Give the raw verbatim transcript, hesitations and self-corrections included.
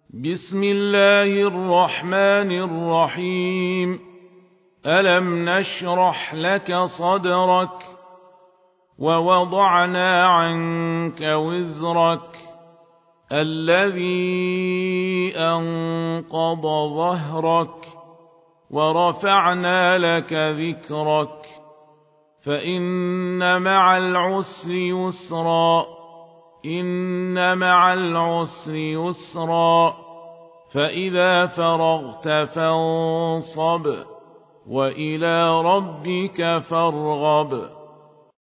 بسم الله الرحمن الرحيم. ألم نشرح لك صدرك ووضعنا عنك وزرك الذي أنقض ظهرك ورفعنا لك ذكرك فإن مع العسر يسرا إن مع العسر يسرا فإذا فرغت فانصب وإلى ربك فارغب.